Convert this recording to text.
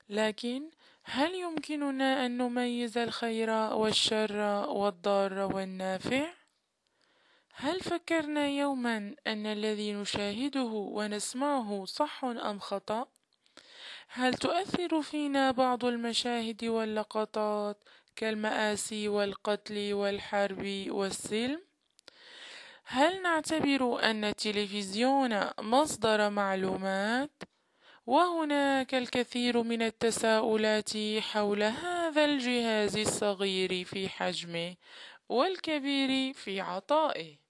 لكن هل يمكننا أن نميز الخير والشر والضار والنافع؟ هل فكرنا يوما أن الذي نشاهده ونسمعه صح أم خطأ؟ هل تؤثر فينا بعض المشاهد واللقطات كالمآسي والقتل والحرب والسلم؟ هل نعتبر أن التلفزيون مصدر معلومات؟ وهناك الكثير من التساؤلات حول هذا الجهاز الصغير في حجمه والكبير في عطائه.